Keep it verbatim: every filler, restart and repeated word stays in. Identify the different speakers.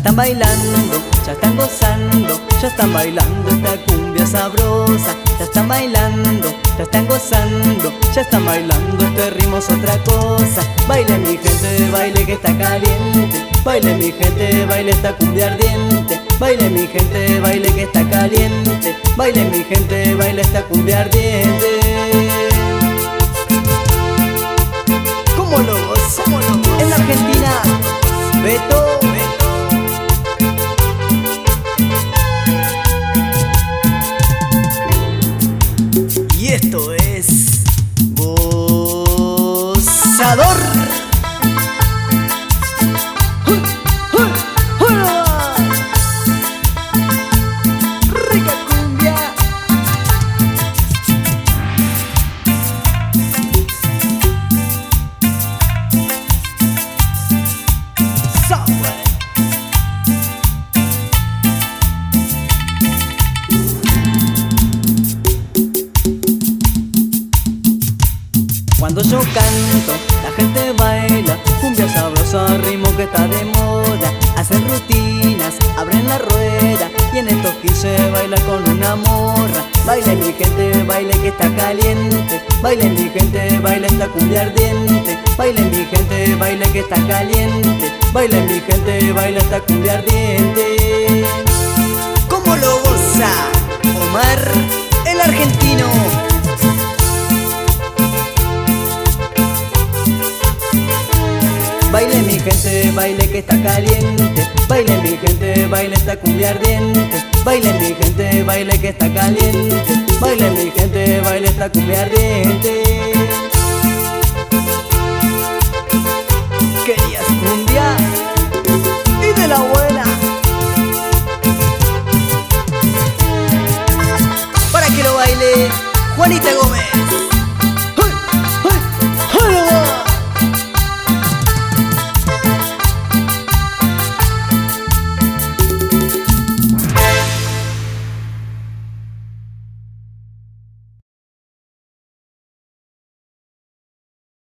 Speaker 1: están bailando, ya están gozando, ya están bailando esta cumbia sabrosa. Ya están bailando, ya están gozando, ya están bailando este ritmo es otra cosa. Baile mi gente, baile que está caliente. Baile mi gente, baile esta cumbia ardiente. Baile mi gente, baile que está caliente. Baile mi gente, baile esta cumbia ardiente. ¿Cómo lo gozo? ¿Cómo lo gozo? En la Argentina, Beto, Beto. Y esto es Gozador. Rica cumbia. Subway. Cuando yo canto, la gente baila, cumbia sabrosa, ritmo que está de moda. Hacen rutinas, abren la rueda y en estos quince bailan con una morra. Baile mi gente, baile que está caliente. Baile mi gente, baile esta cumbia ardiente. Baile mi gente, baile que está caliente. Baile mi gente, baile esta cumbia ardiente. ¿Cómo lo goza Omar, el argentino? Baile mi gente, baile que está caliente. Baile mi gente, baile esta cumbia ardiente. Baile mi gente, baile que está caliente. Baile mi gente, baile esta cumbia ardiente.